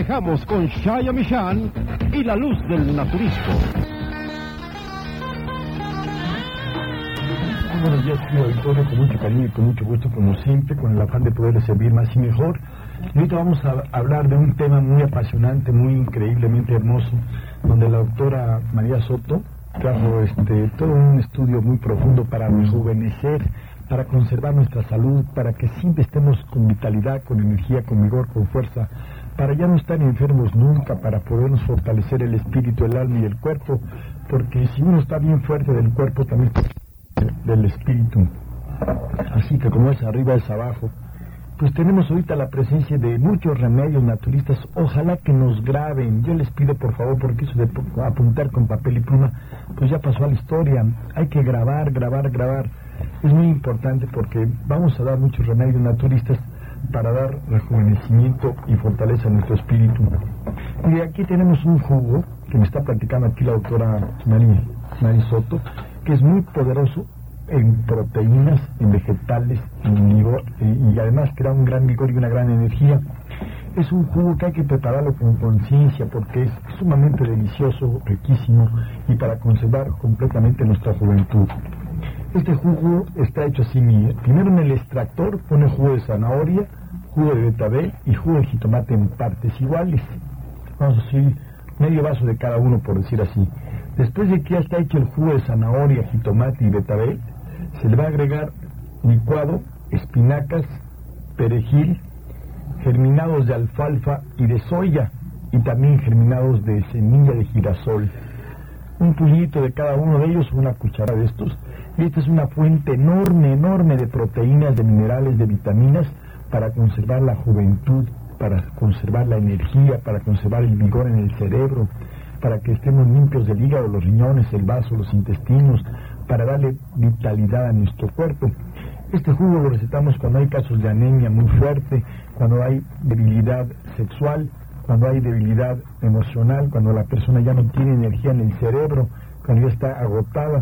dejamos con Shaya Michan y la luz del naturismo. Buenos días, querido auditorio, con mucho cariño y con mucho gusto, como siempre, con el afán de poderles servir más y mejor. Y ahorita vamos a hablar de un tema muy apasionante, muy increíblemente hermoso, donde la doctora María Soto trajo todo un estudio muy profundo para rejuvenecer, para conservar nuestra salud, para que siempre estemos con vitalidad, con energía, con vigor, con fuerza, para ya no estar enfermos nunca, para podernos fortalecer el espíritu, el alma y el cuerpo, porque si uno está bien fuerte del cuerpo, también del espíritu. Así que como es arriba es abajo, pues tenemos ahorita la presencia de muchos remedios naturistas. Ojalá que nos graben. Yo les pido por favor, porque eso de apuntar con papel y pluma pues ya pasó a la historia. Hay que grabar. Es muy importante porque vamos a dar muchos remedios naturistas para dar rejuvenecimiento y fortaleza a nuestro espíritu. Y aquí tenemos un jugo que me está platicando aquí la doctora Mari Soto, que es muy poderoso en proteínas, en vegetales, en vigor, y además que da un gran vigor y una gran energía. Es un jugo que hay que prepararlo con conciencia porque es sumamente delicioso, riquísimo y para conservar completamente nuestra juventud. Este jugo está hecho así. Primero en el extractor pone jugo de zanahoria, jugo de betabel y jugo de jitomate en partes iguales. Vamos a decir medio vaso de cada uno, por decir así. Después de que ya está hecho el jugo de zanahoria, jitomate y betabel, se le va a agregar licuado, espinacas, perejil, germinados de alfalfa y de soya, y también germinados de semilla de girasol. Un puñito de cada uno de ellos, una cucharada de estos, y esta es una fuente enorme de proteínas, de minerales, de vitaminas, para conservar la juventud, para conservar la energía, para conservar el vigor en el cerebro, para que estemos limpios del hígado, los riñones, el vaso, los intestinos, para darle vitalidad a nuestro cuerpo. Este jugo lo recetamos cuando hay casos de anemia muy fuerte, cuando hay debilidad sexual, cuando hay debilidad emocional, cuando la persona ya no tiene energía en el cerebro, cuando ya está agotada.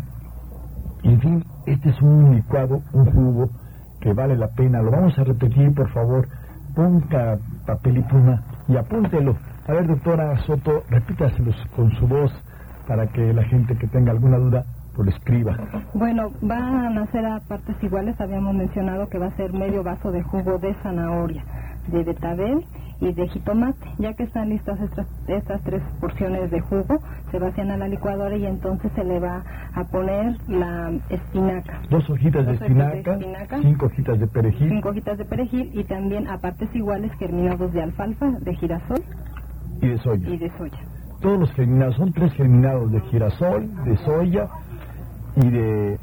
En fin, este es un licuado, un jugo que vale la pena. Lo vamos a repetir, por favor. Ponga papel y pluma y apúntelo. A ver, doctora Soto, repítaselos con su voz para que la gente que tenga alguna duda pues lo escriba. Bueno, van a ser a partes iguales. Habíamos mencionado que va a ser medio vaso de jugo de zanahoria, de betabel y de jitomate. Ya que están listas estas tres porciones de jugo, se vacían a la licuadora y entonces se le va a poner la espinaca. 2 hojitas de espinaca, 5 hojitas de perejil. 5 hojitas de perejil y también a partes iguales germinados de alfalfa, de girasol y de soya. Y de soya. Todos los germinados, son 3 germinados de girasol, de soya y de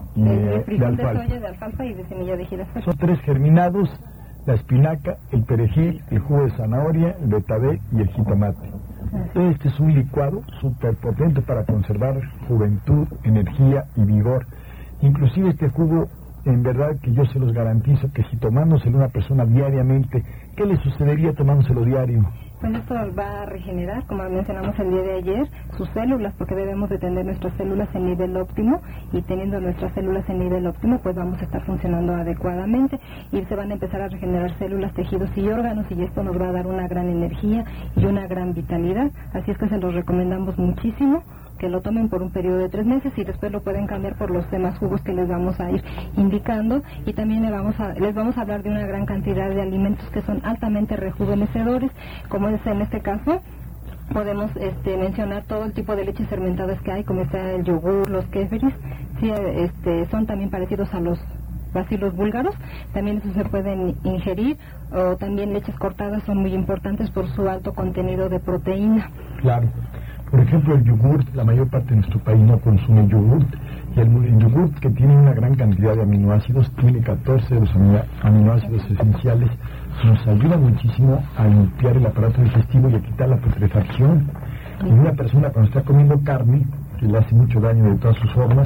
alfalfa. De soya, de alfalfa y de semilla de girasol. Son 3 germinados, la espinaca, el perejil, el jugo de zanahoria, el betabel y el jitomate. Este es un licuado súper potente para conservar juventud, energía y vigor. Inclusive este jugo, en verdad que yo se los garantizo que si tomándoselo una persona diariamente, ¿qué le sucedería tomándoselo diario? Pues esto va a regenerar, como mencionamos el día de ayer, sus células, porque debemos de tener nuestras células en nivel óptimo, y teniendo nuestras células en nivel óptimo, pues vamos a estar funcionando adecuadamente, y se van a empezar a regenerar células, tejidos y órganos, y esto nos va a dar una gran energía y una gran vitalidad. Así es que se los recomendamos muchísimo, que lo tomen por un periodo de 3 meses y después lo pueden cambiar por los demás jugos que les vamos a ir indicando, y también les vamos a hablar de una gran cantidad de alimentos que son altamente rejuvenecedores, como es en este caso. Podemos mencionar todo el tipo de leches fermentadas que hay, como está el yogur, los kéferis, sí, son también parecidos a los bacilos búlgaros, también eso se pueden ingerir, o también leches cortadas son muy importantes por su alto contenido de proteína. Claro. Por ejemplo, el yogurt, la mayor parte de nuestro país no consume yogurt, y el yogurt, que tiene una gran cantidad de aminoácidos, tiene 14 de los aminoácidos esenciales, nos ayuda muchísimo a limpiar el aparato digestivo y a quitar la putrefacción. Y una persona cuando está comiendo carne, que le hace mucho daño de todas sus formas,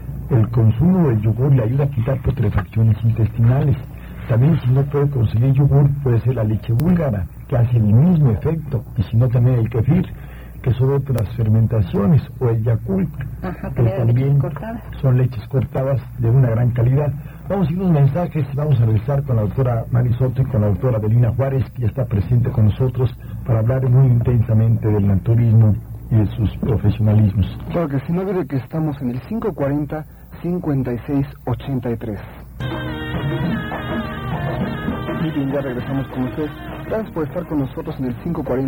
el consumo del yogur le ayuda a quitar putrefacciones intestinales. También, si no puede conseguir yogur, puede ser la leche búlgara, que hace el mismo efecto, y si no, también el kefir, que son otras fermentaciones, o el Yakult, que también son leches cortadas de una gran calidad. Vamos a ir unos mensajes y vamos a regresar con la doctora Mari Soto y con la doctora Adelina Juárez, que ya está presente con nosotros para hablar muy intensamente del naturismo y de sus profesionalismos. Claro que sí, no olvide que estamos en el 540-5683. Muy bien, ya regresamos con ustedes. Gracias por estar con nosotros en el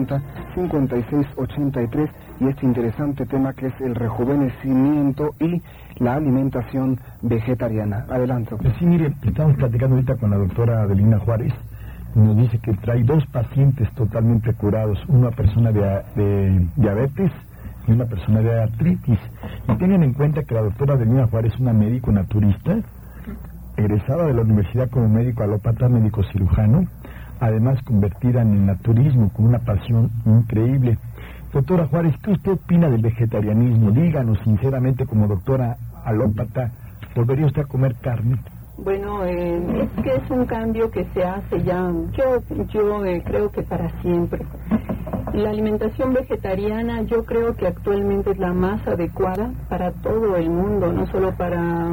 540-5683 y este interesante tema que es el rejuvenecimiento y la alimentación vegetariana. Adelante. Pues sí, mire, estamos platicando ahorita con la doctora Adelina Juárez y nos dice que trae 2 pacientes totalmente curados, una persona de diabetes y una persona de artritis. Y tengan en cuenta que la doctora Adelina Juárez es una médico naturista, egresada de la universidad como médico alópata, médico cirujano, además convertida en el naturismo con una pasión increíble. Doctora Juárez, ¿qué usted opina del vegetarianismo? Díganos sinceramente, como doctora alópata, ¿volvería usted a comer carne? Bueno, es que es un cambio que se hace ya, yo creo que para siempre. La alimentación vegetariana yo creo que actualmente es la más adecuada para todo el mundo, no solo para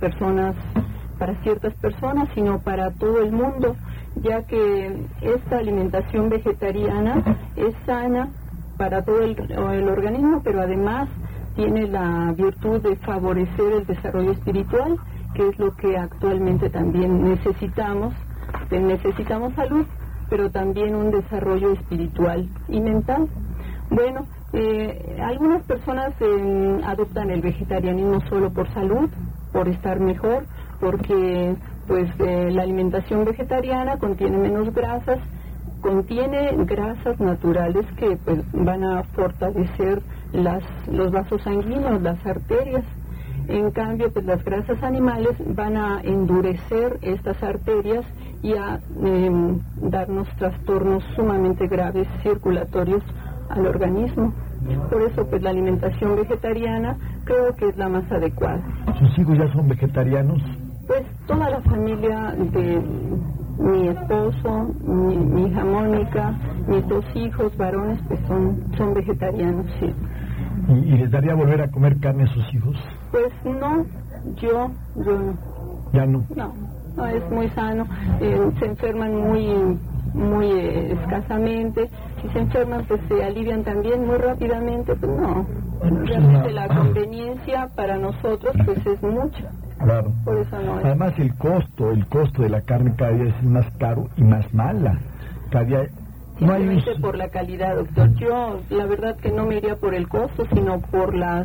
ciertas personas, sino para todo el mundo, ya que esta alimentación vegetariana es sana para todo el organismo, pero además tiene la virtud de favorecer el desarrollo espiritual, que es lo que actualmente también necesitamos. Necesitamos salud, pero también un desarrollo espiritual y mental. Bueno, algunas personas adoptan el vegetarianismo solo por salud, por estar mejor, porque la alimentación vegetariana contiene menos grasas, contiene grasas naturales que pues van a fortalecer los vasos sanguíneos, las arterias. En cambio, pues las grasas animales van a endurecer estas arterias y a darnos trastornos sumamente graves circulatorios al organismo. Por eso, pues la alimentación vegetariana creo que es la más adecuada. ¿Sus hijos ya son vegetarianos? Pues toda la familia de mi esposo, mi hija Mónica, mis 2 hijos varones, pues son vegetarianos, sí. ¿Y les daría volver a comer carne a sus hijos? Pues no, yo no. ¿Ya no? No, es muy sano. Se enferman muy escasamente. Si se enferman, pues se alivian también muy rápidamente. Pues no. Realmente la conveniencia para nosotros pues es mucha. Claro. Por eso no es. Además el costo de la carne cada día es más caro y más mala. Cada día no hay simplemente por la calidad, doctor. Yo la verdad que no me iría por el costo, sino por las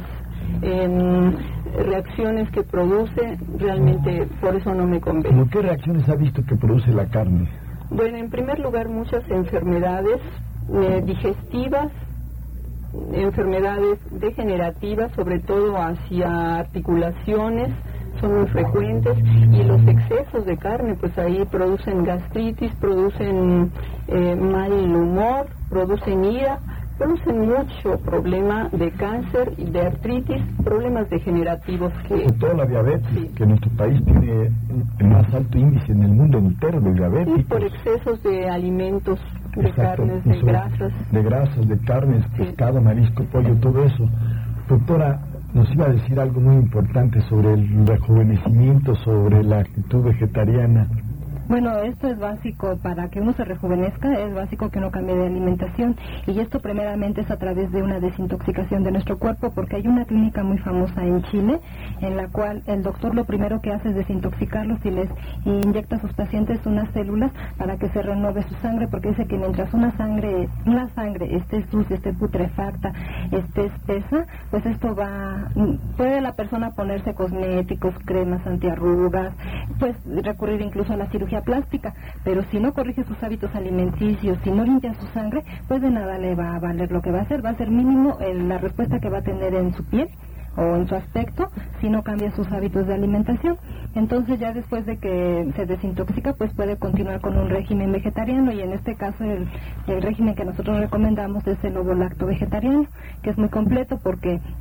reacciones que produce. Realmente por eso no me convence. ¿Cómo qué reacciones ha visto que produce la carne? Bueno, en primer lugar muchas enfermedades digestivas, enfermedades degenerativas, sobre todo hacia articulaciones, son muy frecuentes, y los excesos de carne, pues ahí producen gastritis, producen mal humor, producen ira, producen mucho problema de cáncer y de artritis, problemas degenerativos que... Sobre todo la diabetes, sí, que nuestro país tiene el más alto índice en el mundo entero de diabetes. Sí, por excesos de alimentos, de carnes, de grasas. De grasas, de carnes, sí, pescado, marisco, pollo, todo eso. Doctora, nos iba a decir algo muy importante sobre el rejuvenecimiento, sobre la actitud vegetariana. Bueno, esto es básico para que uno se rejuvenezca, es básico que uno cambie de alimentación, y esto primeramente es a través de una desintoxicación de nuestro cuerpo, porque hay una clínica muy famosa en Chile en la cual el doctor lo primero que hace es desintoxicarlos y les inyecta a sus pacientes unas células para que se renueve su sangre, porque dice que mientras una sangre esté sucia, esté putrefacta, esté espesa, pues esto puede la persona ponerse cosméticos, cremas antiarrugas, pues recurrir incluso a la cirugía plástica, pero si no corrige sus hábitos alimenticios, si no limpia su sangre, pues de nada le va a valer. Lo que va a hacer mínimo la respuesta que va a tener en su piel o en su aspecto si no cambia sus hábitos de alimentación. Entonces ya después de que se desintoxica, pues puede continuar con un régimen vegetariano, y en este caso el régimen que nosotros recomendamos es el ovo-lacto vegetariano, que es muy completo porque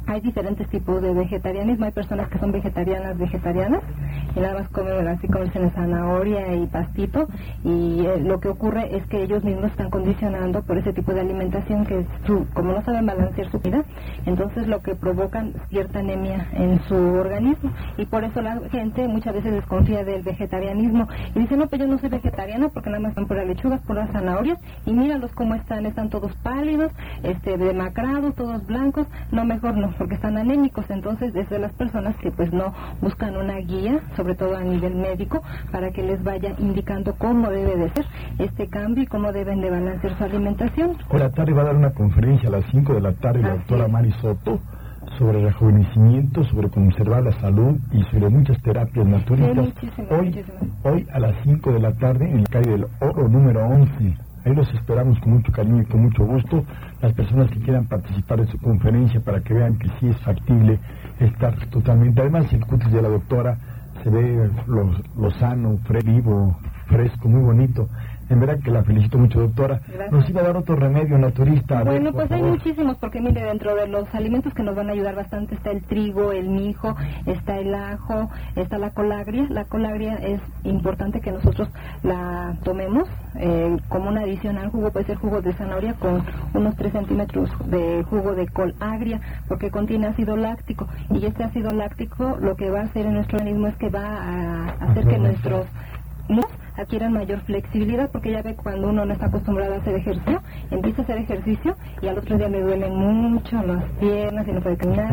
Hay diferentes tipos de vegetarianismo. Hay personas que son vegetarianas y nada más comen así como dicen zanahoria y pastito, y lo que ocurre es que ellos mismos están condicionando por ese tipo de alimentación que como no saben balancear su vida, entonces lo que provocan cierta anemia en su organismo, y por eso la gente muchas veces desconfía del vegetarianismo y dice, no, pues yo no soy vegetariana porque nada más van por las lechugas, por las zanahorias, y míralos cómo están todos pálidos, demacrados, todos blancos. No, mejor no, porque están anémicos. Entonces es de las personas que pues no buscan una guía, sobre todo a nivel médico, para que les vaya indicando cómo debe de ser este cambio y cómo deben de balancear su alimentación. Hoy la tarde va a dar una conferencia a las 5 de la tarde la doctora Mari Soto sobre rejuvenecimiento, sobre conservar la salud y sobre muchas terapias naturistas. Hoy a las 5 de la tarde en la calle del Oro número 11. Ahí los esperamos con mucho cariño y con mucho gusto, las personas que quieran participar en su conferencia, para que vean que sí es factible estar totalmente. Además, el cutis de la doctora se ve lo sano, vivo, fresco, muy bonito. En verdad que la felicito mucho, doctora. Gracias. Nos iba a dar otro remedio naturista. Bueno, pues hay muchísimos, porque mire, dentro de los alimentos que nos van a ayudar bastante está el trigo, el mijo, está el ajo, está la colagria. La colagria es importante que nosotros la tomemos como una adición al jugo. Puede ser jugo de zanahoria con unos 3 centímetros de jugo de col agria, porque contiene ácido láctico, y este ácido láctico lo que va a hacer en nuestro organismo es que va a hacer que nuestros adquieran mayor flexibilidad, porque ya ve, cuando uno no está acostumbrado a hacer ejercicio, empieza a hacer ejercicio y al otro día le duelen mucho las piernas y no puede caminar.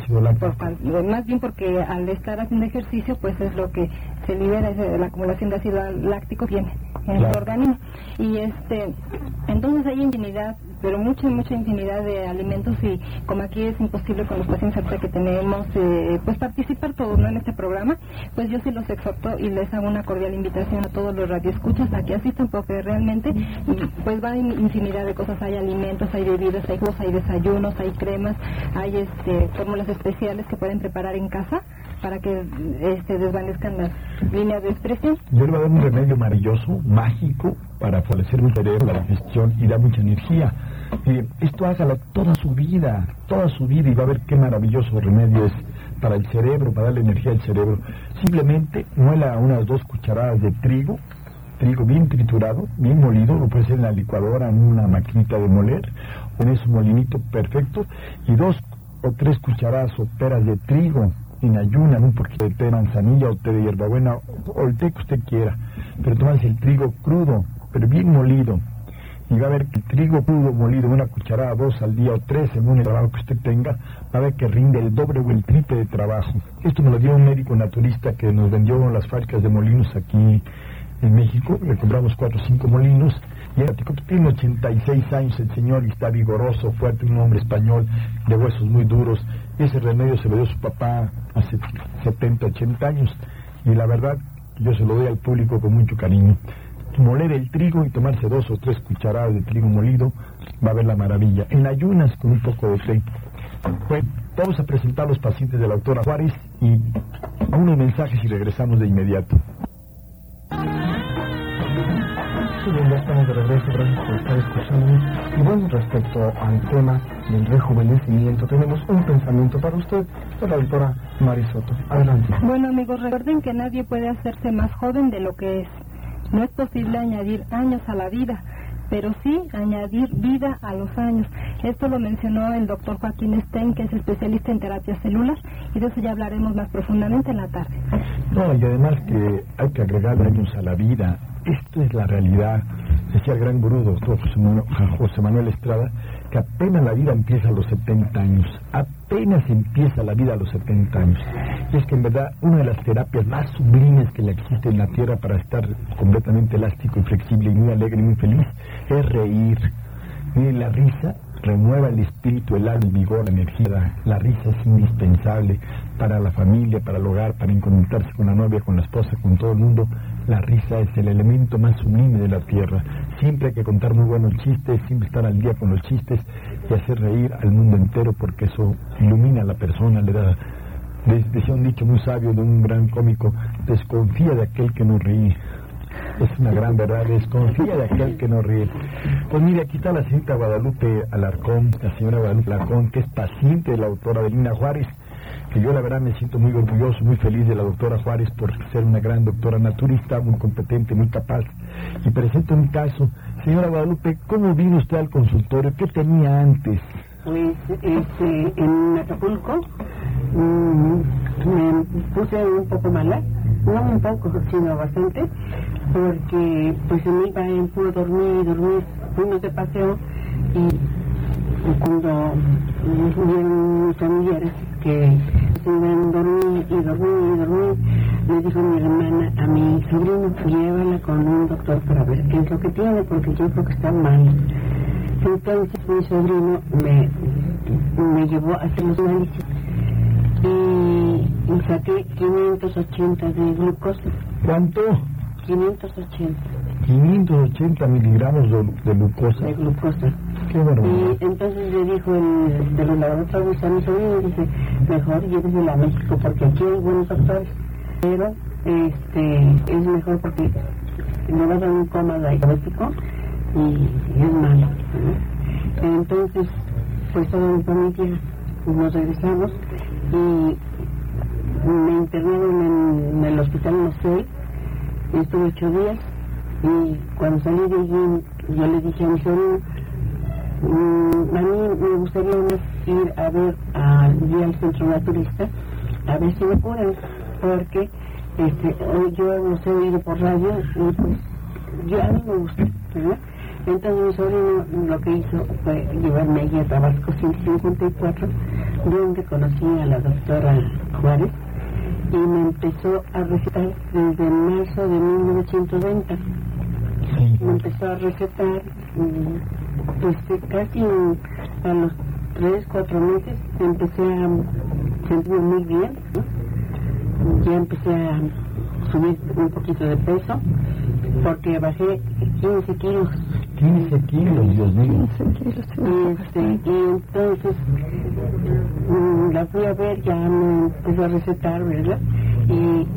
Más bien porque al estar haciendo ejercicio, pues es lo que se libera, es la acumulación de ácido láctico viene en el organismo. Y entonces hay infinidad, pero mucha infinidad de alimentos, y como aquí es imposible con los pacientes ahorita que tenemos, pues participar todos, ¿no?, en este programa, pues yo sí los exhorto y les hago una cordial invitación a todos los radioescuchas a que asistan, porque realmente pues va infinidad de cosas. Hay alimentos, hay bebidas, hay jugos, hay desayunos, hay cremas, hay fórmulas especiales que pueden preparar en casa para que desvanezcan las líneas de expresión. Yo le voy a dar un remedio maravilloso, mágico, para fortalecer el cerebro, la digestión y da mucha energía. Esto hágalo toda su vida, y va a ver qué maravilloso remedio es para el cerebro, para darle energía al cerebro. Simplemente muela unas 2 cucharadas de trigo bien triturado, bien molido, lo puede hacer en la licuadora, en una maquinita de moler, o en su molinito perfecto, y 2 o 3 cucharadas soperas de trigo en ayuna, un poquito de té de manzanilla o té de hierbabuena, o el té que usted quiera, pero tomas el trigo crudo, pero bien molido, y va a ver que el trigo crudo molido, 1 cucharada, 2 al día o 3, según el trabajo que usted tenga, va a ver que rinde el doble o el triple de trabajo. Esto me lo dio un médico naturista que nos vendió las fábricas de molinos aquí en México. Le compramos 4 o 5 molinos, y tiene 86 años el señor y está vigoroso, fuerte, un hombre español de huesos muy duros. Ese remedio se lo dio su papá hace 70, 80 años, y la verdad yo se lo doy al público con mucho cariño. Moler el trigo y tomarse 2 o 3 cucharadas de trigo molido, va a ver la maravilla. En ayunas con un poco de té. Bueno, vamos a presentar a los pacientes de la doctora Juárez y a unos mensajes y regresamos de inmediato. Bien, ya estamos de regreso, gracias por estar escuchándonos. Y bueno, respecto al tema del rejuvenecimiento, tenemos un pensamiento para usted, de la doctora Mari Soto. Adelante. Bueno, amigos, recuerden que nadie puede hacerse más joven de lo que es. No es posible añadir años a la vida, pero sí añadir vida a los años. Esto lo mencionó el doctor Joaquín Stein, que es especialista en terapias celular, y de eso ya hablaremos más profundamente en la tarde. No, y además que hay que agregar años a la vida. Esto es la realidad. Decía el gran gurú, doctor José Manuel Estrada, que apenas la vida empieza a los 70 años. Apenas empieza la vida a los 70 años. Y es que en verdad una de las terapias más sublimes que le existe en la Tierra para estar completamente elástico y flexible y muy alegre y muy feliz es reír. Y la risa renueva el espíritu, el alma, el vigor, la energía. La risa es indispensable para la familia, para el hogar, para encontrarse con la novia, con la esposa, con todo el mundo. La risa es el elemento más sublime de la tierra. Siempre hay que contar muy buenos chistes, siempre estar al día con los chistes y hacer reír al mundo entero, porque eso ilumina a la persona, le da... Decía un dicho muy sabio de un gran cómico: desconfía de aquel que no ríe. Es una gran verdad, desconfía de aquel que no ríe. Pues mire, aquí está la señorita Guadalupe Alarcón, la señora Guadalupe Alarcón, que es paciente de la doctora Adelina Juárez, que yo la verdad me siento muy orgulloso, muy feliz de la doctora Juárez por ser una gran doctora naturista, muy competente, muy capaz. Y presento un caso. Señora Guadalupe, ¿cómo vino usted al consultorio? ¿Qué tenía antes? Pues en Acapulco me puse un poco mala, no un poco, sino bastante, porque pues me iba en puro dormir, fuimos de paseo y cuando vieron mis familiares que se iban a dormir, le dijo mi hermana a mi sobrino, llévala con un doctor para ver qué es lo que tiene, porque yo creo que está mal. Entonces mi sobrino me llevó a hacer los análisis y saqué 580 de glucosa. ¿Cuánto? 580. 580 miligramos de glucosa. De glucosa. Qué barbaridad. Y entonces le dijo el de los laboratorios a mi sobrino, dice, mejor llévesela a México porque aquí hay buenos doctores, pero es mejor porque le va a dar un coma diabético y es malo, ¿no? Entonces pues toda mi familia nos regresamos y me internaron en el hospital Mosel y estuve 8 días y cuando salí de allí yo le dije a mi sobrino, a mí me gustaría ir a ver al centro naturista a ver si me curan, porque yo los he oído por radio y pues yo a mí me gusta, ¿verdad? Entonces mi sobrino lo que hizo fue llevarme allí a Tabasco 154, donde conocí a la doctora Juárez y me empezó a recetar desde marzo de 1920. Sí. Me empezó a recetar, pues casi a los 3-4 meses empecé a sentirme muy bien, ¿no? Ya empecé a subir un poquito de peso porque bajé 15 kilos. 15 kilos, Dios mío. 15 kilos. Y entonces la fui a ver, ya me empezó a recetar, ¿verdad? Y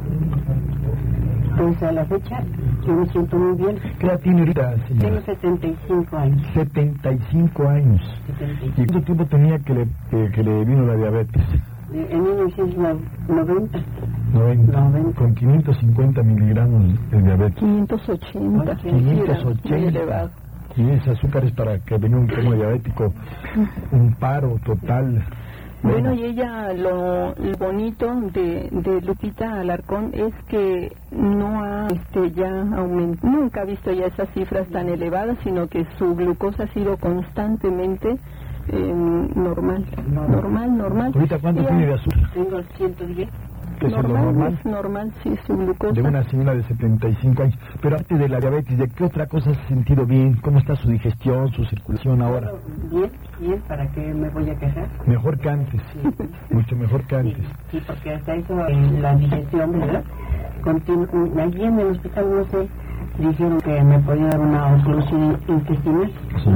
pues a la fecha yo me siento muy bien. ¿Qué edad tiene ahorita, señora? Tengo 75 años. 75 años. 75. ¿Y cuánto tiempo tenía que le vino la diabetes? En 1990. 90. Con 550 miligramos de diabetes. 580. 580. Muy elevado. Y ese azúcar es para que venga un coma diabético, un paro total. Bueno, y ella, lo bonito de Lupita Alarcón es que no ha ya aumentado, nunca ha visto ya esas cifras tan elevadas, sino que su glucosa ha sido constantemente normal. ¿Ahorita cuánto tiene de azúcar? Tengo 110. ¿Qué es lo normal? Es normal, sí, su glucosa. De una señora de 75 años. Pero antes de la diabetes, ¿de qué otra cosa se ha sentido bien? ¿Cómo está su digestión, su circulación ahora? Bien, ¿para qué me voy a quejar? Mejor que antes, Sí. mucho mejor que antes. Sí, porque hasta eso, la digestión, ¿verdad? Allí en el hospital, no sé, dijeron que me podía dar una oclusión intestinal. Sí.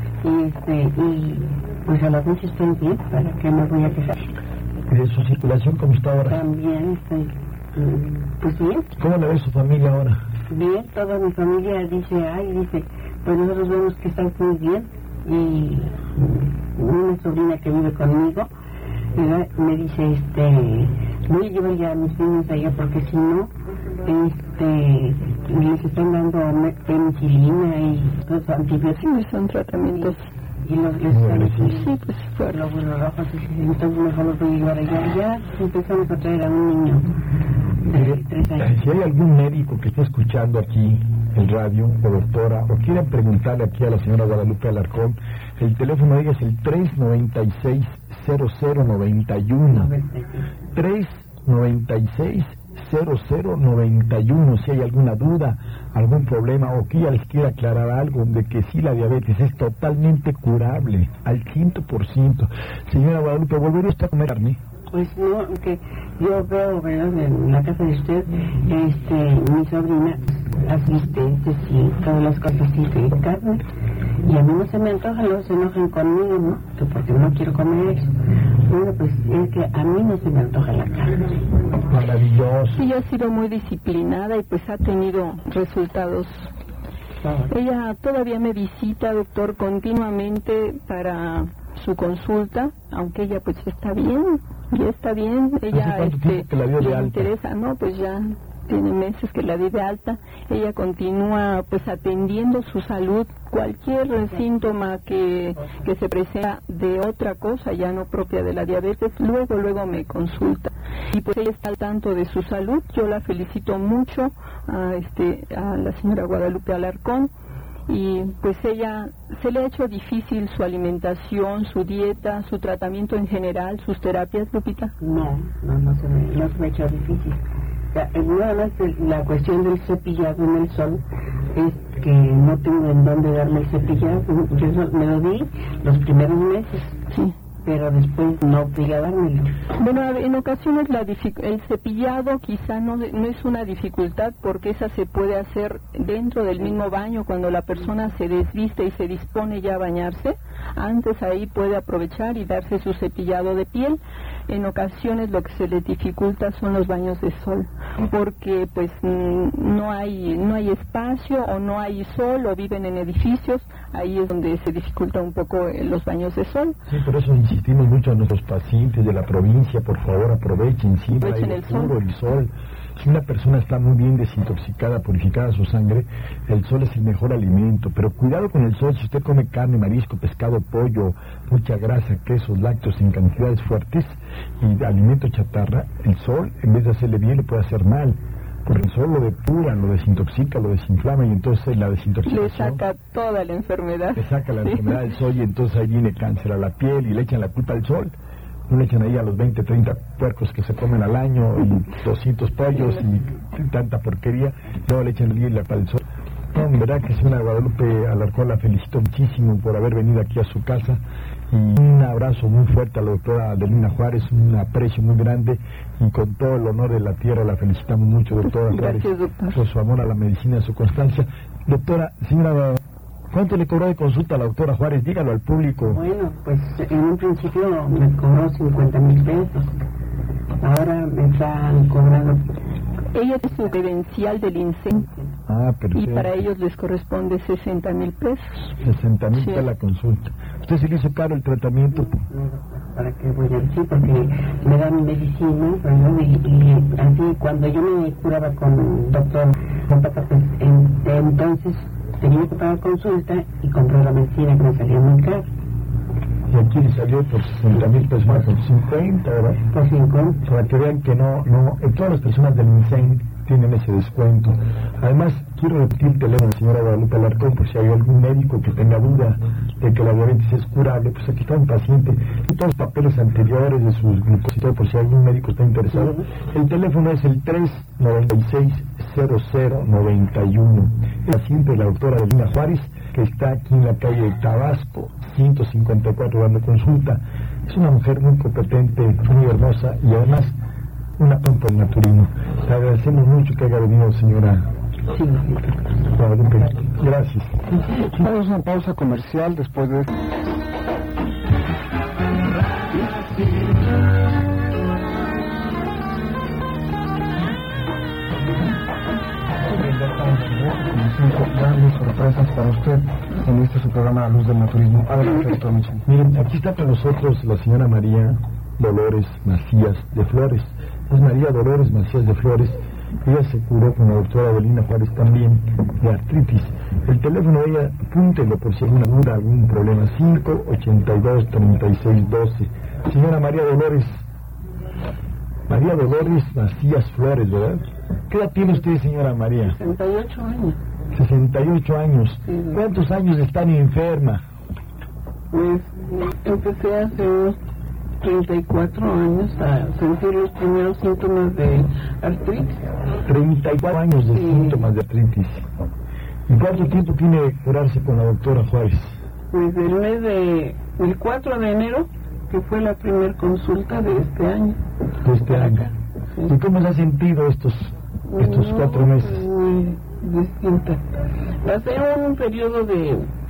Y pues a la vez estoy bien, ¿para qué me voy a quejar? ¿De su circulación cómo está ahora? También estoy, pues bien. ¿Cómo la ve su familia ahora? Bien, toda mi familia dice, pues nosotros vemos que estás muy bien. Y una sobrina que vive conmigo, ¿verdad? Me dice, voy a llevar ya a mis niños allá porque si no, les están dando penicilina y todos antibióticos. Son tratamientos. Y les están Sí, pues fuera. los rojos, entonces mejor los voy a llevar allá. Ya empezamos a traer a un niño de 3 años. Si hay algún médico que esté escuchando aquí el radio, o doctora, o quieran preguntarle aquí a la señora Guadalupe Alarcón, el teléfono de ella es el 396-0091. 396-0091. Si hay alguna duda, algún problema, o que ella les quiera aclarar algo de que sí, la diabetes es totalmente curable, al 100%. Señora Guadalupe, ¿volvería usted a comer carne? Pues no, que yo veo, ¿verdad?, en la casa de usted, mi sobrina asistentes y todas las cosas así de carne, y a mí no se me antoja, luego se enojan conmigo, ¿no? Que porque no quiero comer eso. Bueno, pues es que a mí no se me antoja la carne. Maravilloso. Sí, ha sido muy disciplinada y pues ha tenido resultados. Ella todavía me visita, doctor, continuamente para su consulta, aunque ella pues ya está bien. Ella ¿Hace cuánto tiempo que la dio de le alta? interesa, no, pues ya tiene meses que la di de alta. Ella continúa pues atendiendo su salud, cualquier síntoma que se presenta de otra cosa, ya no propia de la diabetes, luego me consulta. Y pues ella está al tanto de su salud. Yo la felicito mucho a la señora Guadalupe Alarcón. Y pues ella se le ha hecho difícil su alimentación, su dieta, su tratamiento en general, sus terapias, Lupita. No se me ha hecho difícil. Nada más la cuestión del cepillado en el sol es que no tengo en dónde darme el cepillado. Yo me lo di los primeros meses, Sí. pero después no podía dármelo. Bueno, en ocasiones el cepillado quizá no es una dificultad, porque esa se puede hacer dentro del mismo baño cuando la persona se desviste y se dispone ya a bañarse. Antes ahí puede aprovechar y darse su cepillado de piel. En ocasiones lo que se le dificulta son los baños de sol, porque pues no hay espacio o no hay sol o viven en edificios. Ahí es donde se dificulta un poco los baños de sol. Sí, por eso insistimos mucho a nuestros pacientes de la provincia, por favor aprovechen siempre Aprovechen el sol. Si una persona está muy bien desintoxicada, purificada su sangre, el sol es el mejor alimento. Pero cuidado con el sol, si usted come carne, marisco, pescado, pollo, mucha grasa, quesos, lácteos en cantidades fuertes y alimento chatarra, el sol en vez de hacerle bien le puede hacer mal. Porque el sol lo depura, lo desintoxica, lo desinflama, y entonces la desintoxicación... Le saca toda la enfermedad. Le saca la enfermedad del sol, y entonces ahí viene cáncer a la piel y le echan la culpa al sol. No le echan ahí a los 20, 30 puercos que se comen al año y 200 pollos y tanta porquería. Luego le echan la culpa al sol. No, en verdad que señora Guadalupe Alarcón, la felicito muchísimo por haber venido aquí a su casa, y un abrazo muy fuerte a la doctora Adelina Juárez, un aprecio muy grande, y con todo el honor de la tierra la felicitamos mucho, doctora Juárez. Gracias, doctor. Por su amor a la medicina, su constancia. Doctora, señora, ¿cuánto le cobró de consulta a la doctora Juárez? Dígalo al público. Bueno, pues en un principio me cobró 50,000 pesos. Ahora me están cobrando. Ella es su credencial del INSEN. Ah, perfecto. Y para ellos les corresponde 60,000 pesos. 60,000 Sí. para la consulta. ¿Usted se le hizo caro el tratamiento? ¿Para qué voy a decir? Porque me dan medicina, ¿verdad? Y así, cuando yo me curaba con el doctor Zapata, pues entonces tenía que pagar consulta y comprar la medicina que me salía muy caro. Y aquí le salió por 60,000 pesos más, por 50, ¿verdad? Por 50. Para que vean que no, todas las personas del INSEN tienen ese descuento. Además, quiero repetir el teléfono de la señora Guadalupe Alarcón, por si hay algún médico que tenga duda de que la diabetes es curable. Pues aquí está un paciente y todos los papeles anteriores de sus glucosa y todo, por si algún médico está interesado. El teléfono es el 396-0091. Es paciente de la doctora Adelina Juárez, que está aquí en la calle de Tabasco 154 dando consulta. Es una mujer muy competente, muy hermosa, y además una pompa del naturismo. Le agradecemos mucho que haya venido, señora Guadalupe. Gracias. Vamos a una pausa comercial después de... grandes sorpresas para usted en este su programa La Luz del Naturismo. Adelante, doctor Michel. Miren, aquí está con nosotros la señora María Dolores Macías de Flores. Es María Dolores Macías de Flores. Ella se curó con la doctora Adelina Juárez también de artritis. El teléfono de ella, apúntelo por si hay alguna duda, algún problema, 582-3612. Señora María Dolores Macías Flores, ¿verdad? ¿Qué edad tiene usted, señora María? 68 años. 68 años. Sí. ¿Cuántos años están enferma? Pues empecé hace unos 34 años a sentir los primeros síntomas de artritis. 34 años de síntomas de artritis. ¿Y cuánto tiempo tiene de curarse con la doctora Juárez? Pues el 4 de enero, que fue la primera consulta de este año. De este año. Sí. ¿Y cómo se ha sentido estos 4 meses? Muy distinta. Pasé un periodo de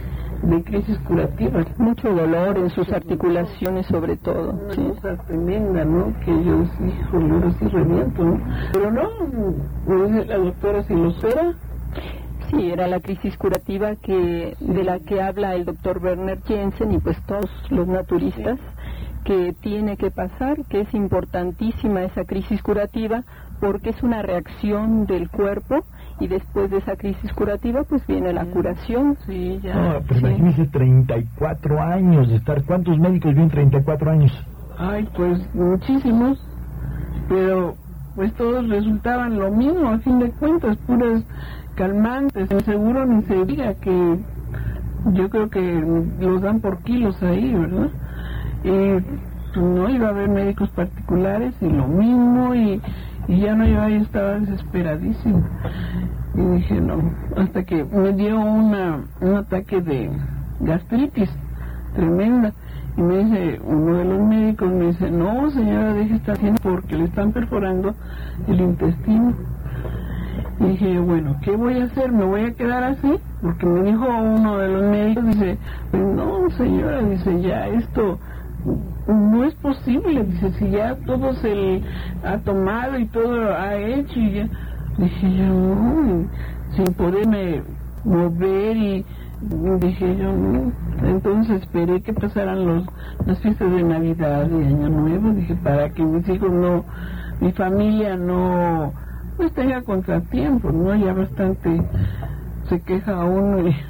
de crisis curativas. Mucho dolor en sus articulaciones sobre todo. Una Sí. cosa tremenda, ¿no? Que yo decía, híjole, ahora sí reviento, ¿no? Pero no, me dice la doctora si lo será. Sí, era la crisis curativa de la que habla el doctor Werner Jensen y pues todos los naturistas, que tiene que pasar, que es importantísima esa crisis curativa porque es una reacción del cuerpo y después de esa crisis curativa pues viene la curación. Sí, ya. No, pero Sí. imagínese 34 años de estar. ¿Cuántos médicos viven 34 años? Ay, pues muchísimos, pero pues todos resultaban lo mismo, a fin de cuentas, puras calmantes. Seguro ni se diga que yo creo que los dan por kilos ahí, ¿verdad? Y pues, no iba a haber médicos particulares y lo mismo, y ya no, yo ahí estaba desesperadísimo. Y dije, no, hasta que me dio un ataque de gastritis tremenda. Y me dice, uno de los médicos me dice, no señora, deje estar haciendo porque le están perforando el intestino. Y dije, bueno, ¿qué voy a hacer? ¿Me voy a quedar así? Porque me dijo uno de los médicos, dice, pues no señora, dice, ya esto no es posible, dice, si ya todo se ha tomado y todo ha hecho y ya. Dije yo, no, sin poderme mover, y dije yo, no. Entonces esperé que pasaran las fiestas de Navidad y Año Nuevo, dije, para que mis hijos no, mi familia no, pues tenga contratiempos, ¿no? Ya bastante se queja uno y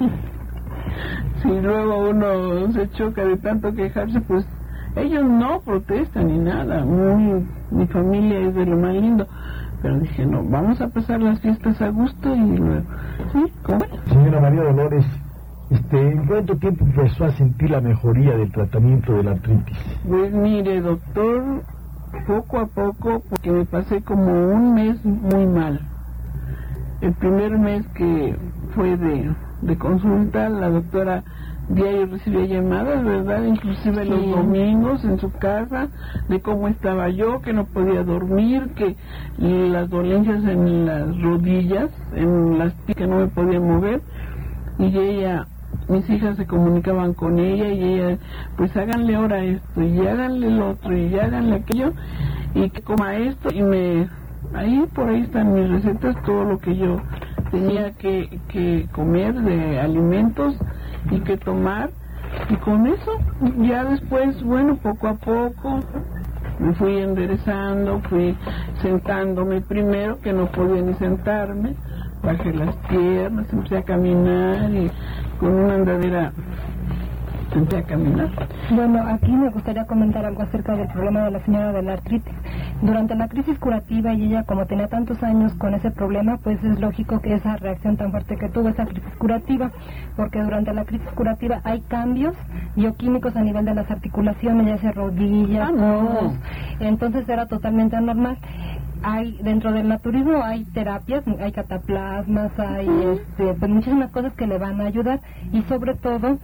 si luego uno se choca de tanto quejarse, pues ellos no protestan ni nada. Mi familia es de lo más lindo. Pero dije, no, vamos a pasar las fiestas a gusto y luego, ¿sí? ¿Cómo? Señora María Dolores, ¿en cuánto tiempo empezó a sentir la mejoría del tratamiento de la artritis? Pues mire, doctor, poco a poco, porque me pasé como un mes muy mal. El primer mes que fue de consulta, la doctora diario recibía llamadas, ¿verdad? Inclusive los domingos en su casa, de cómo estaba yo, que no podía dormir, que las dolencias en las rodillas, en las piernas, que no me podía mover. Y ella, mis hijas se comunicaban con ella y ella, pues háganle ahora esto, y háganle lo otro, y háganle aquello, y que coma esto, y por ahí están mis recetas, todo lo que yo tenía que comer de alimentos y que tomar, y con eso ya después, bueno, poco a poco me fui enderezando, fui sentándome primero, que no podía ni sentarme, bajé las piernas, empecé a caminar y con una andadera empecé a caminar. Bueno, aquí me gustaría comentar algo acerca del problema de la señora de la artritis. Durante la crisis curativa, y ella como tenía tantos años con ese problema, pues es lógico que esa reacción tan fuerte que tuvo esa crisis curativa, porque durante la crisis curativa hay cambios bioquímicos a nivel de las articulaciones, ya sea rodillas, codos, entonces era totalmente anormal. Dentro del naturismo hay terapias, hay cataplasmas, hay pues muchísimas cosas que le van a ayudar, y sobre todo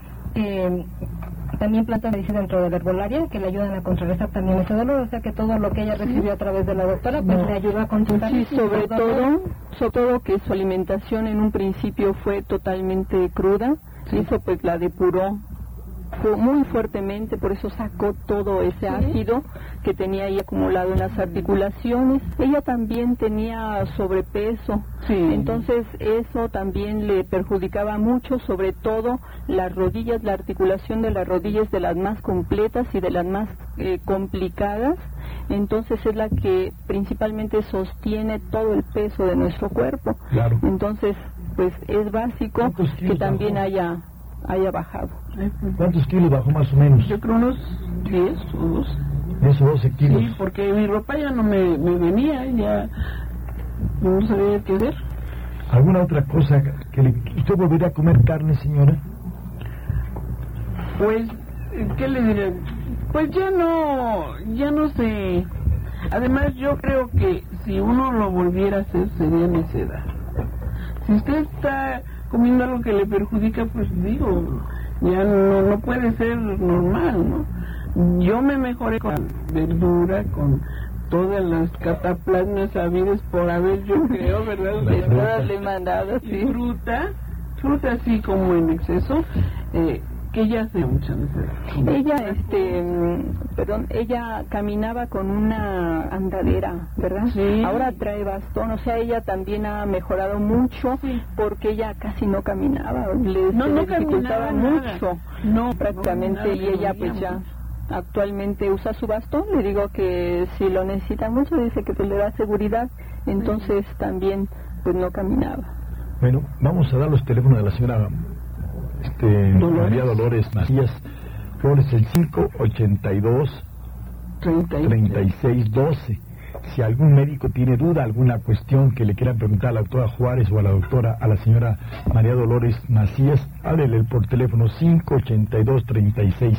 también plantas medicinas dentro de la herbolaria que le ayudan a contrarrestar también ese dolor, o sea que todo lo que ella recibió a través de la doctora pues le ayuda a controlar. Sí, sobre todo que su alimentación en un principio fue totalmente cruda, y eso pues la depuró muy fuertemente, por eso sacó todo ese ácido que tenía ahí acumulado en las articulaciones. Ella también tenía sobrepeso, entonces eso también le perjudicaba mucho, sobre todo las rodillas, la articulación de las rodillas, de las más completas y de las más complicadas. Entonces es la que principalmente sostiene todo el peso de nuestro cuerpo. Claro. Entonces pues es básico que también haya bajado. ¿Cuántos kilos bajó más o menos? Yo creo unos 10 o 12. 10 o 12 kilos. Sí, porque mi ropa ya no me venía, ya no sabía qué hacer. ¿Alguna otra cosa que usted volvería a comer carne, señora? Pues, ¿qué le diré? Pues ya no sé. Además, yo creo que si uno lo volviera a hacer sería necedad. Si usted está comiendo algo que le perjudica, pues digo, ya no puede ser normal, ¿no? Yo me mejoré con verdura, con todas las cataplasmas habidas por haber, yo creo, ¿verdad? De todas le mandadas, y fruta, disfrute así como en exceso, que ella hace mucha necesidad. Ella caminaba con una andadera, ¿verdad? Sí. Ahora trae bastón, o sea, ella también ha mejorado mucho, sí, porque ella casi no caminaba, le dificultaba mucho, prácticamente, y ella pues ya actualmente usa su bastón. Le digo que si lo necesita mucho, dice que pues le da seguridad, entonces también pues no caminaba. Bueno, vamos a dar los teléfonos de la señora María Dolores Macías Flores, el 582-3612. Si algún médico tiene duda, alguna cuestión que le quiera preguntar a la doctora Juárez o a la señora María Dolores Macías, háblele por teléfono 582-3612.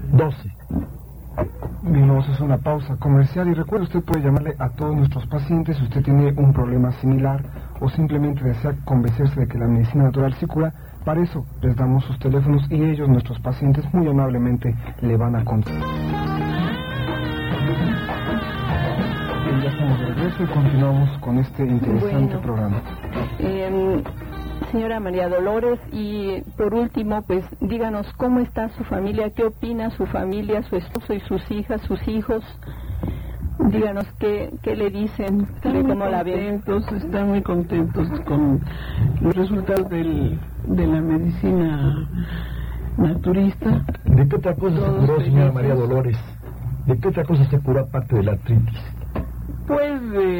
Bien, vamos a hacer una pausa comercial y recuerde, usted puede llamarle a todos nuestros pacientes si usted tiene un problema similar o simplemente desea convencerse de que la medicina natural sí cura. Para eso les damos sus teléfonos y ellos, nuestros pacientes, muy amablemente le van a contestar. Ya estamos de regreso y continuamos con este interesante programa. Señora María Dolores, y por último, pues díganos cómo está su familia, qué opina su familia, su esposo y sus hijas, sus hijos. Díganos qué le dicen, de cómo la ven. Están muy contentos con los resultados de la medicina naturista. ¿De qué otra cosa se curó, señora María Dolores? ¿De qué otra cosa se curó aparte de la artritis? Pues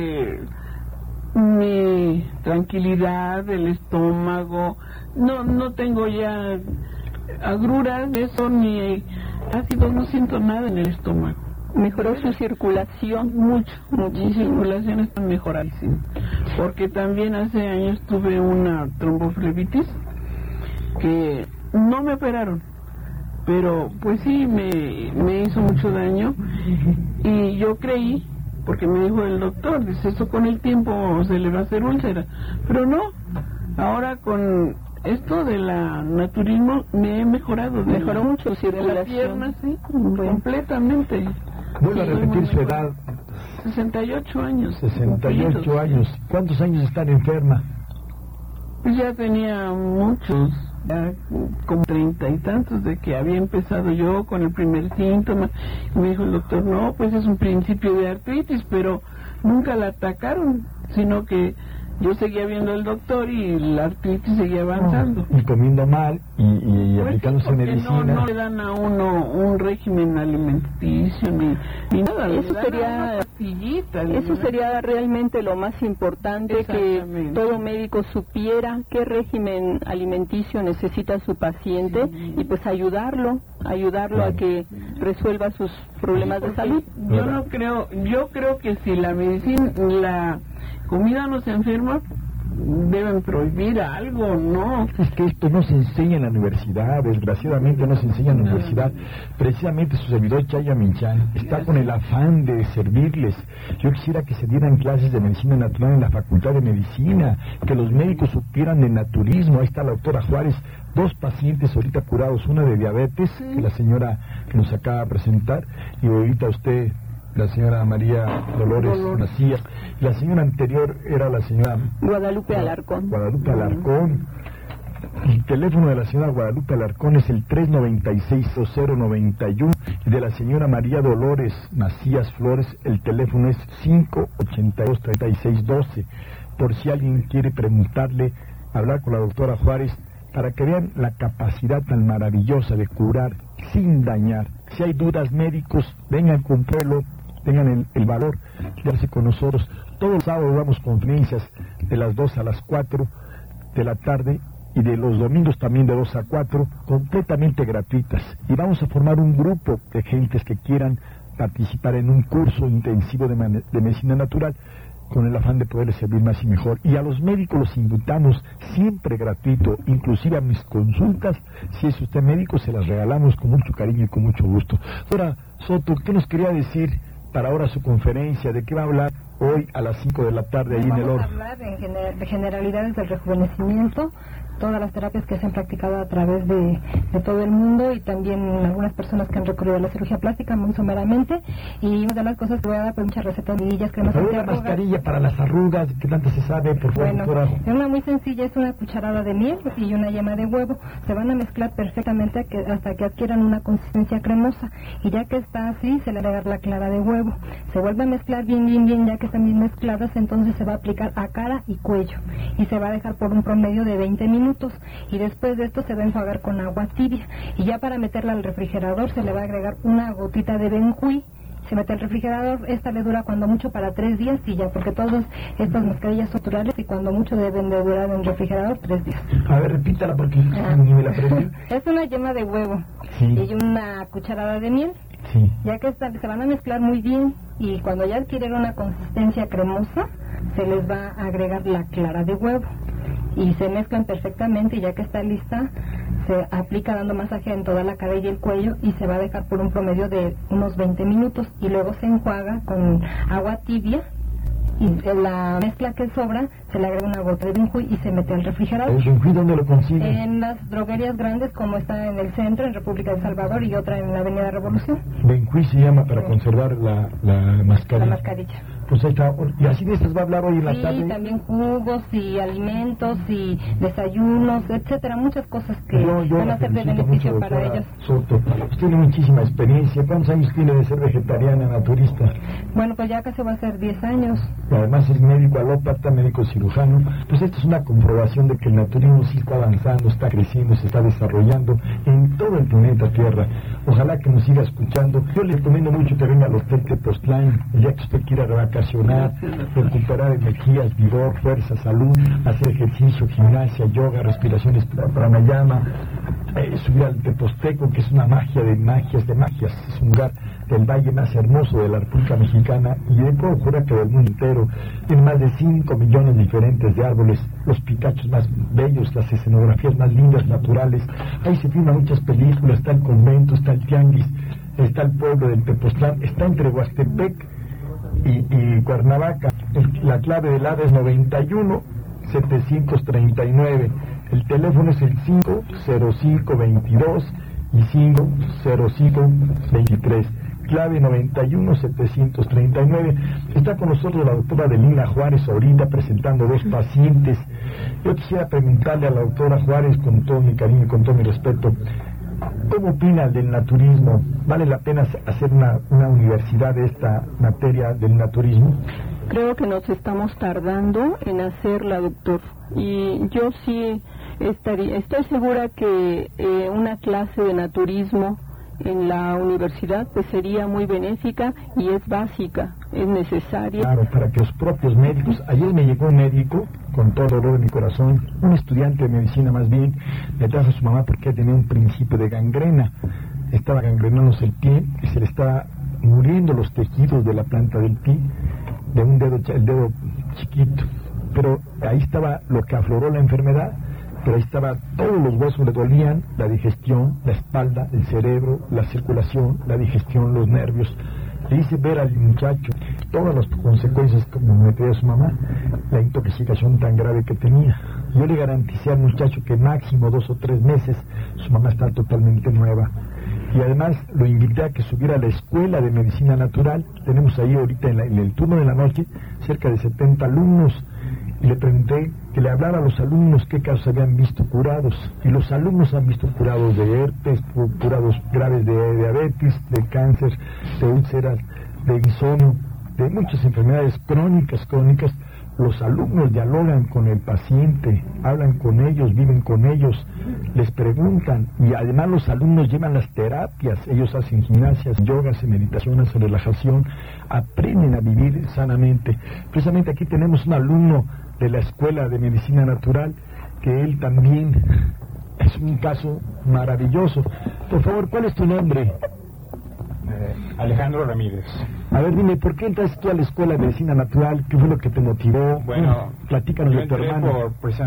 mi tranquilidad, el estómago, no tengo ya agruras, eso ni ácido, no siento nada en el estómago. Mejoró su circulación mucho. Mi circulación está mejoradísima, porque también hace años tuve una tromboflebitis que no me operaron, pero pues sí me hizo mucho daño, y yo creí, porque me dijo el doctor, dice, eso con el tiempo se le va a hacer úlcera, pero no, ahora con esto de la naturismo me he mejorado. Mejoró mucho su circulación. La pierna, sí, completamente. Vuelvo a repetir su edad. 68 años. 68 años. ¿Cuántos años están enferma? Pues ya tenía muchos, ya como 30 y tantos de que había empezado yo con el primer síntoma. Y me dijo el doctor, no, pues es un principio de artritis, pero nunca la atacaron, sino que yo seguía viendo al doctor y la artritis seguía avanzando. Y comiendo mal y pues aplicándose sí, medicina. No le dan a uno un régimen alimenticio ni nada. Eso sería realmente lo más importante, que todo médico supiera qué régimen alimenticio necesita su paciente, sí, y pues ayudarlo claro, a que resuelva sus problemas de salud. Yo creo que si la medicina, la comida no se enferma, deben prohibir algo, ¿no? Es que esto no se enseña en la universidad, desgraciadamente no se enseña en la universidad. Precisamente su servidor Chaya Minchan está con el afán de servirles. Yo quisiera que se dieran clases de medicina natural en la Facultad de Medicina, que los médicos supieran de naturismo. Ahí está la doctora Juárez, 2 pacientes ahorita curados, una de diabetes, que la señora que nos acaba de presentar, y ahorita usted, la señora María Dolores Macías. La señora anterior era la señora Guadalupe Alarcón. El teléfono de la señora Guadalupe Alarcón es el 396-0091, y de la señora María Dolores Macías Flores el teléfono es 582-3612. Por si alguien quiere preguntarle, hablar con la doctora Juárez, para que vean la capacidad tan maravillosa de curar sin dañar. Si hay dudas, médicos, vengan con pueblo, tengan el valor de darse con nosotros. Todos los sábados damos conferencias de las 2 a las 4 de la tarde, y de los domingos también de 2 a 4, completamente gratuitas. Y vamos a formar un grupo de gentes que quieran participar en un curso intensivo de medicina natural, con el afán de poderles servir más y mejor. Y a los médicos los invitamos, siempre gratuito, inclusive a mis consultas, si es usted médico, se las regalamos con mucho cariño y con mucho gusto. Ahora, Soto, ¿qué nos quería decir para ahora su conferencia? ¿De qué va a hablar hoy a las 5 de la tarde ahí en el Oro? Vamos a hablar de generalidades del rejuvenecimiento, todas las terapias que se han practicado a través de todo el mundo y también algunas personas que han recurrido a la cirugía plástica muy someramente. Y una de las cosas que voy a dar, pues muchas recetas de cremas antiarrugas. Una mascarilla para las arrugas, ¿qué tanto se sabe? Por favor, bueno, es una muy sencilla, es una cucharada de miel y una yema de huevo. Se van a mezclar perfectamente hasta que adquieran una consistencia cremosa, y ya que está así, se le va a agregar la clara de huevo. Se vuelve a mezclar bien, ya que están bien mezcladas, entonces se va a aplicar a cara y cuello, y se va a dejar por un promedio de 20 minutos, y después de esto se va a enjuagar con agua tibia, y ya para meterla al refrigerador se le va a agregar una gotita de benjuí. Se mete al refrigerador, esta le dura cuando mucho para 3 días y ya, porque todas estas mascarillas son naturales y cuando mucho deben de durar en el refrigerador 3 días. A ver, repítala porque ni me la aprendí. Es una yema de huevo, sí, y una cucharada de miel. Sí. Ya que se van a mezclar muy bien, y cuando ya adquieren una consistencia cremosa, se les va a agregar la clara de huevo y se mezclan perfectamente, y ya que está lista se aplica dando masaje en toda la cara y el cuello, y se va a dejar por un promedio de unos 20 minutos, y luego se enjuaga con agua tibia, y la mezcla que sobra se le agrega una gota de benjuí y se mete al refrigerador. ¿El benjuí dónde lo consigue? En las droguerías grandes, como está en el centro, en República de El Salvador, y otra en la Avenida Revolución. Benjuí se llama para conservar la mascarilla. La mascarilla. Pues ahí está. Y así de estas va a hablar hoy en la tarde. Sí, también jugos y alimentos y desayunos, etcétera, muchas cosas que van a ser de beneficio para ellos. Soto, usted tiene muchísima experiencia. ¿Cuántos años tiene de ser vegetariana, naturista? Bueno, pues ya casi va a ser 10 años. Y además es médico alópata, médico cirujano. Pues esto es una comprobación de que el naturismo sí está avanzando, está creciendo, se está desarrollando en todo el planeta Tierra. Ojalá que nos siga escuchando. Yo le recomiendo mucho que venga al Hotel Tepoztlán, el día que usted quiera vacacionar, recuperar energías, vigor, fuerza, salud, hacer ejercicio, gimnasia, yoga, respiraciones pranayama, subir al Teposteco, que es una magia de magias, es un lugar del valle más hermoso de la República Mexicana y de puedo jurar que del mundo entero. Tiene más de 5 millones diferentes de árboles, los picachos más bellos, las escenografías más lindas, naturales. Ahí se filman muchas películas, está el convento, está el tianguis, está el pueblo del Tepoztlán, está entre Huastepec y Cuernavaca. La clave del AVE es 91-739. El teléfono es el 50522 y 50523. Clave 91-739. Está con nosotros la doctora Adelina Juárez ahorita presentando 2 pacientes. Yo quisiera preguntarle a la doctora Juárez, con todo mi cariño y con todo mi respeto, ¿cómo opina del naturismo? ¿Vale la pena hacer una universidad de esta materia del naturismo? Creo que nos estamos tardando en hacerla, doctor. Y yo sí estoy segura que una clase de naturismo en la universidad pues sería muy benéfica y es básica, es necesaria. Claro, para que los propios médicos, ayer me llegó un médico con todo dolor en mi corazón, un estudiante de medicina más bien, le trajo a su mamá porque tenía un principio de gangrena, estaba gangrenándose el pie y se le estaba muriendo los tejidos de la planta del pie, de un dedo, el dedo chiquito, pero ahí estaba lo que afloró la enfermedad. Pero ahí estaba, todos los huesos le dolían, la digestión, la espalda, el cerebro, la circulación, la digestión, los nervios. Le hice ver al muchacho todas las consecuencias como me traía su mamá, la intoxicación tan grave que tenía. Yo le garanticé al muchacho que máximo 2 o 3 meses su mamá está totalmente nueva. Y además lo invité a que subiera a la escuela de medicina natural. Tenemos ahí ahorita en el turno de la noche cerca de 70 alumnos. Y le pregunté que le hablara a los alumnos qué casos habían visto curados. Y los alumnos han visto curados de herpes, curados graves de diabetes, de cáncer, de úlceras, de insomnio, de muchas enfermedades crónicas. Los alumnos dialogan con el paciente, hablan con ellos, viven con ellos, les preguntan. Y además los alumnos llevan las terapias. Ellos hacen gimnasias, yogas, meditaciones, relajación, aprenden a vivir sanamente. Precisamente aquí tenemos un alumno de la Escuela de Medicina Natural, que él también es un caso maravilloso. Por favor, ¿cuál es tu nombre? Alejandro Ramírez. A ver, dime, ¿por qué entraste tú a la Escuela de Medicina Natural? ¿Qué fue lo que te motivó? Bueno, platícanos de tu hermano.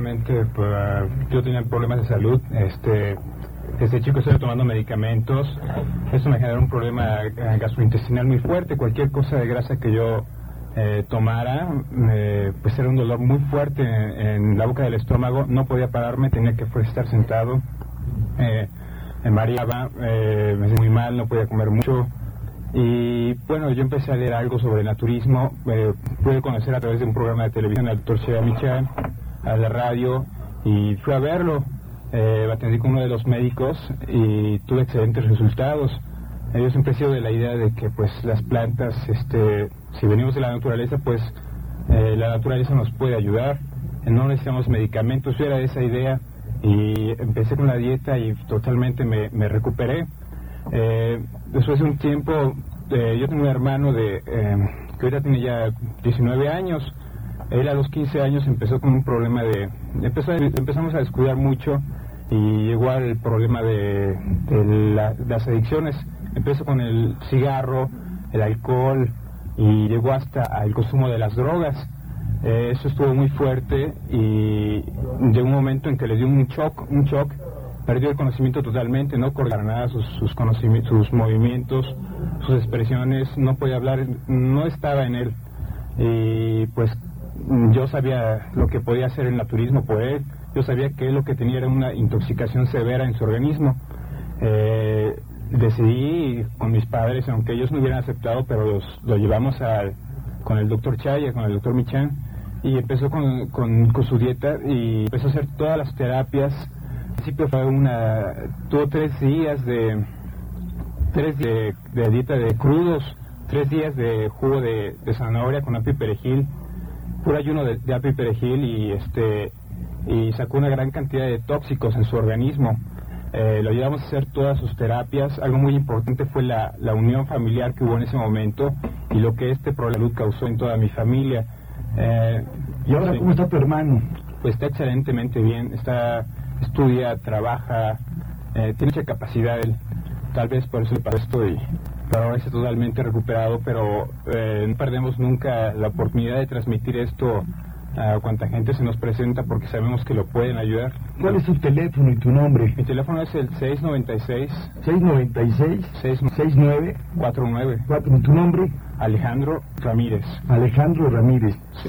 Yo tenía problemas de salud. Desde chico estoy tomando medicamentos. Eso me generó un problema gastrointestinal muy fuerte. Cualquier cosa de grasa que yo tomara, pues era un dolor muy fuerte en la boca del estómago, no podía pararme, tenía que estar sentado, me mareaba, me sentía muy mal, no podía comer mucho. Y bueno, yo empecé a leer algo sobre naturismo, pude conocer a través de un programa de televisión al doctor Chea Michan, a la radio, y fui a verlo. Atendí con uno de los médicos y tuve excelentes resultados. Yo siempre he sido de la idea de que pues las plantas, si venimos de la naturaleza, pues la naturaleza nos puede ayudar, no necesitamos medicamentos. Yo era de esa idea y empecé con la dieta y totalmente me recuperé. Después de un tiempo, yo tengo un hermano que ahorita tiene ya 19 años. Él a los 15 años empezó con un problema empezamos a descuidar mucho y llegó al problema de las adicciones. Empezó con el cigarro, el alcohol y llegó hasta el consumo de las drogas. Eso estuvo muy fuerte y llegó un momento en que le dio un shock, perdió el conocimiento totalmente, no coordinaba sus movimientos, sus expresiones, no podía hablar, no estaba en él. Y pues yo sabía lo que podía hacer el naturismo por él, yo sabía que él lo que tenía era una intoxicación severa en su organismo. Decidí con mis padres, aunque ellos no hubieran aceptado, pero lo llevamos con el doctor Chaya, con el doctor Michan, y empezó con su dieta y empezó a hacer todas las terapias. Al principio tuvo 3 días de dieta de crudos, 3 días de jugo de zanahoria con apio y perejil, puro ayuno de apio y perejil, y sacó una gran cantidad de tóxicos en su organismo. Lo ayudamos a hacer todas sus terapias. Algo muy importante fue la unión familiar que hubo en ese momento y lo que este problema de salud causó en toda mi familia. ¿Y ahora sí, cómo está tu hermano? Pues está excelentemente bien, estudia, trabaja, tiene mucha capacidad él. Tal vez por eso le pasó esto, pero ahora está totalmente recuperado, pero no perdemos nunca la oportunidad de transmitir esto a cuanta gente se nos presenta, porque sabemos que lo pueden ayudar. ¿Cuál es tu teléfono y tu nombre? Mi teléfono es el 696 49 49. ¿Tu nombre? Alejandro Ramírez. Alejandro Ramírez. Sí.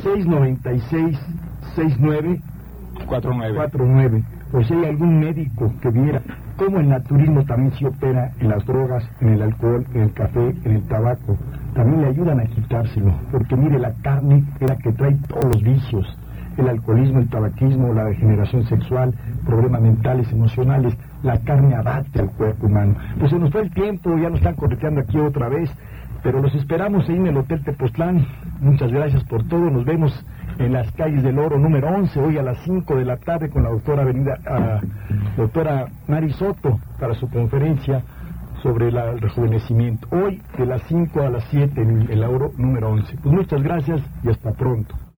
696 49. Por si hay algún médico que viera cómo el naturismo también se opera en las drogas, en el alcohol, en el café, en el tabaco, también le ayudan a quitárselo, porque mire, la carne es la que trae todos los vicios, el alcoholismo, el tabaquismo, la degeneración sexual, problemas mentales, emocionales. La carne abate al cuerpo humano. Pues se nos fue el tiempo, ya nos están correteando aquí otra vez, pero los esperamos ahí en el Hotel Tepoztlán. Muchas gracias por todo, nos vemos en las calles del Oro número 11, hoy a las 5 de la tarde con la doctora Mari Soto para su conferencia sobre el rejuvenecimiento. Hoy de las 5 a las 7 en el Oro número 11. Pues muchas gracias y hasta pronto.